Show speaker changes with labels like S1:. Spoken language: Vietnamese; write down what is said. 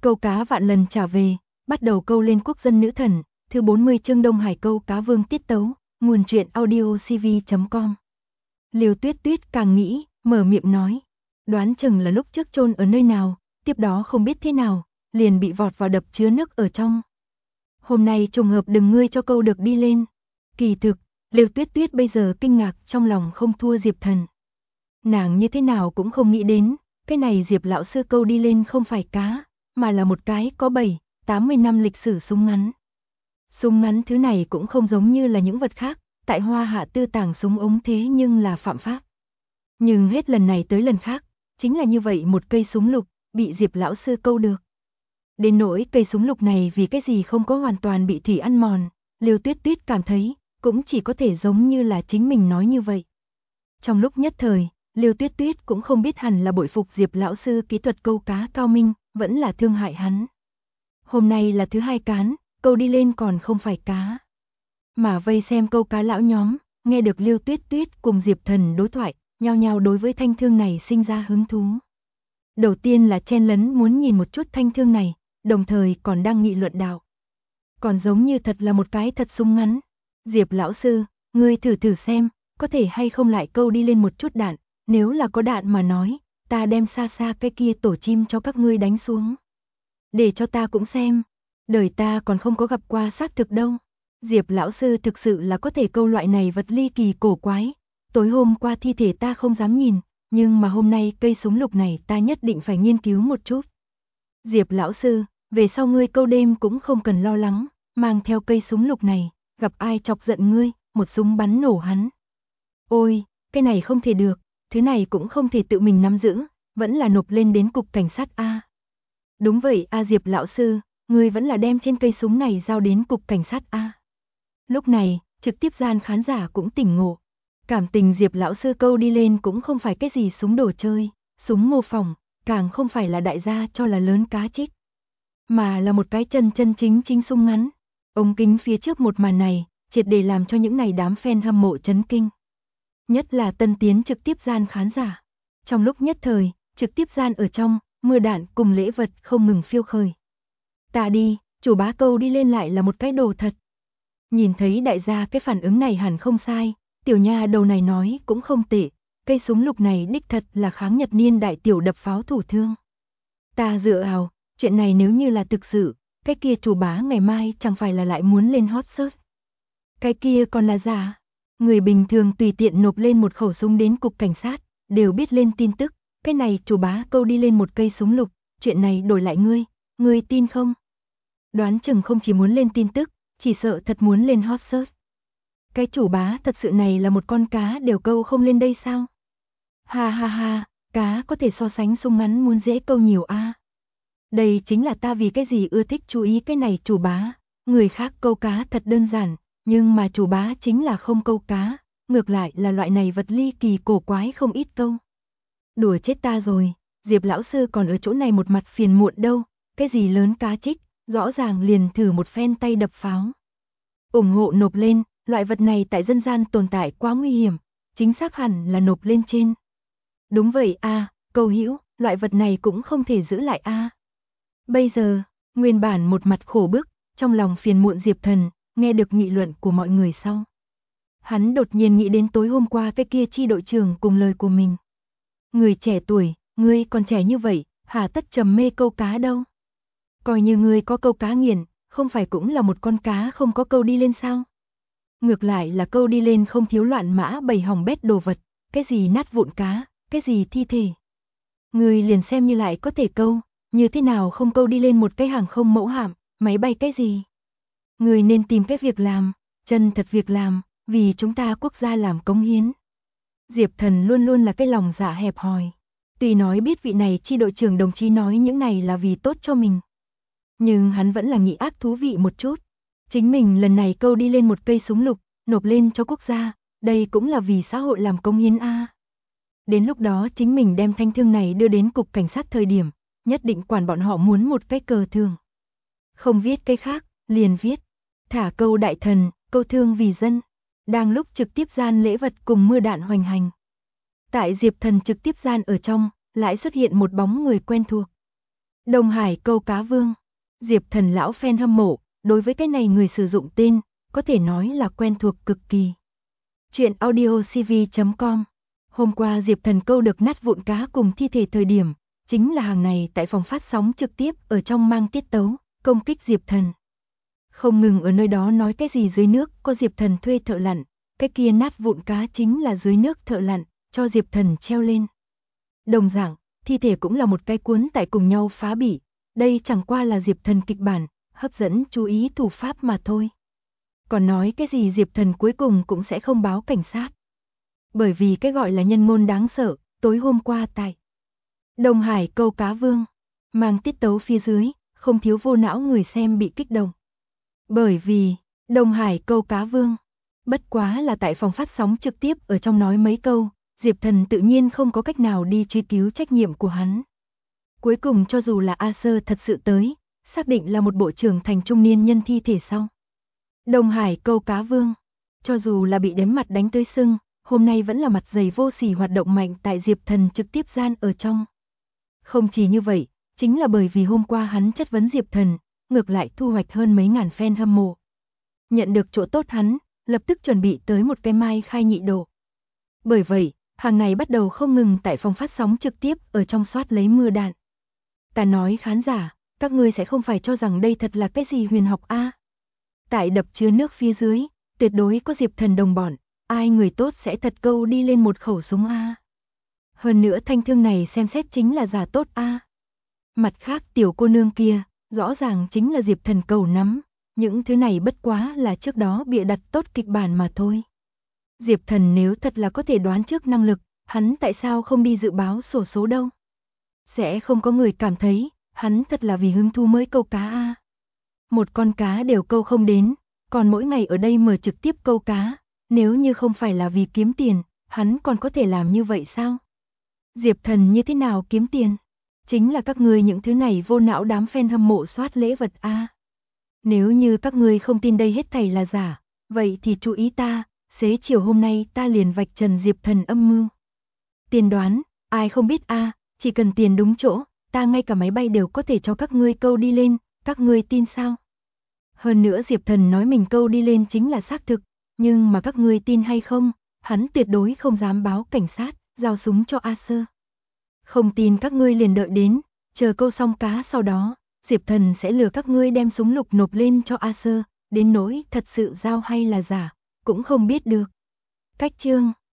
S1: Câu cá vạn lần trả về, bắt đầu câu lên quốc dân nữ thần, thứ 40 chương Đông Hải câu cá vương tiết tấu, nguồn truyện audio cv.com. Liêu Tuyết Tuyết càng nghĩ, mở miệng nói, đoán chừng là lúc trước chôn ở nơi nào, tiếp đó không biết thế nào, liền bị vọt vào đập chứa nước ở trong. Hôm nay trùng hợp đừng ngươi cho câu được đi lên. Kỳ thực, Liêu Tuyết Tuyết bây giờ kinh ngạc trong lòng không thua Diệp Thần. Nàng như thế nào cũng không nghĩ đến, cái này Diệp lão sư câu đi lên không phải cá, mà là một cái có 7-80 năm lịch sử súng ngắn. Súng ngắn thứ này cũng không giống như là những vật khác, tại Hoa Hạ tư tàng súng ống thế nhưng là phạm pháp. Nhưng hết lần này tới lần khác, chính là như vậy một cây súng lục, bị Diệp lão sư câu được. Đến nỗi cây súng lục này vì cái gì không có hoàn toàn bị thủy ăn mòn, Liêu Tuyết Tuyết cảm thấy, cũng chỉ có thể giống như là chính mình nói như vậy. Trong lúc nhất thời, Liêu Tuyết Tuyết cũng không biết hẳn là bội phục Diệp lão sư kỹ thuật câu cá cao minh, vẫn là thương hại hắn. Hôm nay là thứ hai cán, câu đi lên còn không phải cá. Mà vây xem câu cá lão nhóm, nghe được Liêu Tuyết Tuyết cùng Diệp Thần đối thoại, nhao nhao đối với thanh thương này sinh ra hứng thú. Đầu tiên là chen lấn muốn nhìn một chút thanh thương này, đồng thời còn đang nghị luận đạo. Còn giống như thật là một cái thật súng ngắn. Diệp lão sư, ngươi thử xem, có thể hay không lại câu đi lên một chút đạn, nếu là có đạn mà nói, ta đem xa xa cái kia tổ chim cho các ngươi đánh xuống. Để cho ta cũng xem, đời ta còn không có gặp qua xác thực đâu. Diệp lão sư thực sự là có thể câu loại này vật ly kỳ cổ quái. Tối hôm qua thi thể ta không dám nhìn, nhưng mà hôm nay cây súng lục này ta nhất định phải nghiên cứu một chút. Diệp lão sư, về sau ngươi câu đêm cũng không cần lo lắng, mang theo cây súng lục này, gặp ai chọc giận ngươi, một súng bắn nổ hắn. Ôi, cái này không thể được, thứ này cũng không thể tự mình nắm giữ, vẫn là nộp lên đến cục cảnh sát A. Đúng vậy A Diệp lão sư, ngươi vẫn là đem trên cây súng này giao đến cục cảnh sát A. Lúc này, trực tiếp gian khán giả cũng tỉnh ngộ. Cảm tình Diệp lão sư câu đi lên cũng không phải cái gì súng đồ chơi, súng mô phỏng, càng không phải là đại gia cho là lớn cá trích, mà là một cái chân chính súng ngắn. Ống kính phía trước một màn này, triệt để làm cho những này đám fan hâm mộ chấn kinh. Nhất là tân tiến trực tiếp gian khán giả. Trong lúc nhất thời, trực tiếp gian ở trong, mưa đạn cùng lễ vật không ngừng phiêu khởi. Ta đi, chủ bá câu đi lên lại là một cái đồ thật. Nhìn thấy đại gia cái phản ứng này hẳn không sai, tiểu nha đầu này nói cũng không tệ, cây súng lục này đích thật là kháng Nhật niên đại tiểu đập pháo thủ thương. Ta dựa vào, chuyện này nếu như là thực sự, cái kia chủ bá ngày mai chẳng phải là lại muốn lên hot search. Cái kia còn là giả. Người bình thường tùy tiện nộp lên một khẩu súng đến cục cảnh sát, đều biết lên tin tức, cái này chủ bá câu đi lên một cây súng lục, chuyện này đổi lại ngươi tin không? Đoán chừng không chỉ muốn lên tin tức, chỉ sợ thật muốn lên hot search. Cái chủ bá thật sự này là một con cá đều câu không lên đây sao? Ha ha ha, cá có thể so sánh súng ngắn muốn dễ câu nhiều a. Đây chính là ta vì cái gì ưa thích chú ý cái này chủ bá, người khác câu cá thật đơn giản, nhưng mà chủ bá chính là không câu cá, ngược lại là loại này vật ly kỳ cổ quái không ít câu. Đùa chết ta rồi, Diệp lão sư còn ở chỗ này một mặt phiền muộn đâu, cái gì lớn cá trích, rõ ràng liền thử một phen tay đập pháo. Ủng hộ nộp lên, loại vật này tại dân gian tồn tại quá nguy hiểm, chính xác hẳn là nộp lên trên. Đúng vậy a, câu hữu, loại vật này cũng không thể giữ lại a. Bây giờ, nguyên bản một mặt khổ bức, trong lòng phiền muộn Diệp Thần, nghe được nghị luận của mọi người sau. Hắn đột nhiên nghĩ đến tối hôm qua cái kia chi đội trưởng cùng lời của mình. Người trẻ tuổi, ngươi còn trẻ như vậy, hà tất trầm mê câu cá đâu. Coi như ngươi có câu cá nghiền, không phải cũng là một con cá không có câu đi lên sao? Ngược lại là câu đi lên không thiếu loạn mã bầy hỏng bét đồ vật, cái gì nát vụn cá, cái gì thi thể. Ngươi liền xem như lại có thể câu, như thế nào không câu đi lên một cái hàng không mẫu hạm, máy bay cái gì. Ngươi nên tìm cái việc làm, chân thật việc làm, vì chúng ta quốc gia làm cống hiến. Diệp Thần luôn luôn là cái lòng dạ hẹp hòi. Tuy nói biết vị này chi đội trưởng đồng chí nói những này là vì tốt cho mình, nhưng hắn vẫn là nghĩ ác thú vị một chút. Chính mình lần này câu đi lên một cây súng lục, nộp lên cho quốc gia, đây cũng là vì xã hội làm cống hiến a. Đến lúc đó chính mình đem thanh thương này đưa đến cục cảnh sát thời điểm, nhất định quản bọn họ muốn một cái cờ thương. Không viết cái khác, liền viết, thả câu đại thần, câu thương vì dân. Đang lúc trực tiếp gian lễ vật cùng mưa đạn hoành hành. Tại Diệp Thần trực tiếp gian ở trong, lại xuất hiện một bóng người quen thuộc. Đông Hải câu cá vương. Diệp Thần lão fan hâm mộ, đối với cái này người sử dụng tên, có thể nói là quen thuộc cực kỳ. Chuyện audiocv.com. Hôm qua Diệp Thần câu được nát vụn cá cùng thi thể thời điểm, chính là hàng này tại phòng phát sóng trực tiếp ở trong mang tiết tấu, công kích Diệp Thần. Không ngừng ở nơi đó nói cái gì dưới nước có Diệp Thần thuê thợ lặn, cái kia nát vụn cá chính là dưới nước thợ lặn, cho Diệp Thần treo lên. Đồng dạng, thi thể cũng là một cái cuốn tại cùng nhau phá bỉ, đây chẳng qua là Diệp Thần kịch bản, hấp dẫn chú ý thủ pháp mà thôi. Còn nói cái gì Diệp Thần cuối cùng cũng sẽ không báo cảnh sát. Bởi vì cái gọi là nhân ngôn đáng sợ, tối hôm qua tại Đông Hải câu cá vương, mang tiết tấu phía dưới, không thiếu vô não người xem bị kích động. Bởi vì, Đông Hải câu cá vương, bất quá là tại phòng phát sóng trực tiếp ở trong nói mấy câu, Diệp Thần tự nhiên không có cách nào đi truy cứu trách nhiệm của hắn. Cuối cùng cho dù là A Sơ thật sự tới, xác định là một bộ trưởng thành trung niên nhân thi thể sau. Đông Hải câu cá vương, cho dù là bị đếm mặt đánh tới sưng, hôm nay vẫn là mặt dày vô sỉ hoạt động mạnh tại Diệp Thần trực tiếp gian ở trong. Không chỉ như vậy, chính là bởi vì hôm qua hắn chất vấn Diệp Thần, ngược lại thu hoạch hơn mấy ngàn fan hâm mộ. Nhận được chỗ tốt hắn, lập tức chuẩn bị tới một cái mai khai nhị độ. Bởi vậy, hàng này bắt đầu không ngừng tại phòng phát sóng trực tiếp ở trong soát lấy mưa đạn. Ta nói khán giả, các ngươi sẽ không phải cho rằng đây thật là cái gì huyền học a? Tại đập chứa nước phía dưới, tuyệt đối có Diệp Thần đồng bọn, ai người tốt sẽ thật câu đi lên một khẩu súng a. Hơn nữa thanh thương này xem xét chính là giả tốt a. Mặt khác tiểu cô nương kia, rõ ràng chính là Diệp Thần cầu nắm, những thứ này bất quá là trước đó bịa đặt tốt kịch bản mà thôi. Diệp Thần nếu thật là có thể đoán trước năng lực, hắn tại sao không đi dự báo xổ số đâu? Sẽ không có người cảm thấy, hắn thật là vì hứng thú mới câu cá a. Một con cá đều câu không đến, còn mỗi ngày ở đây mở trực tiếp câu cá, nếu như không phải là vì kiếm tiền, hắn còn có thể làm như vậy sao? Diệp Thần như thế nào kiếm tiền? Chính là các ngươi những thứ này vô não đám fan hâm mộ soát lễ vật a. Nếu như các ngươi không tin đây hết thảy là giả, vậy thì chú ý ta, xế chiều hôm nay ta liền vạch trần Diệp Thần âm mưu. Tiền đoán, ai không biết a, chỉ cần tiền đúng chỗ, ta ngay cả máy bay đều có thể cho các ngươi câu đi lên, các ngươi tin sao? Hơn nữa Diệp Thần nói mình câu đi lên chính là xác thực, nhưng mà các ngươi tin hay không, hắn tuyệt đối không dám báo cảnh sát, giao súng cho A Sơ. Không tin các ngươi liền đợi đến, chờ câu xong cá sau đó, Diệp Thần sẽ lừa các ngươi đem súng lục nộp lên cho A Sơ, đến nỗi thật sự giao hay là giả, cũng không biết được. Cách chương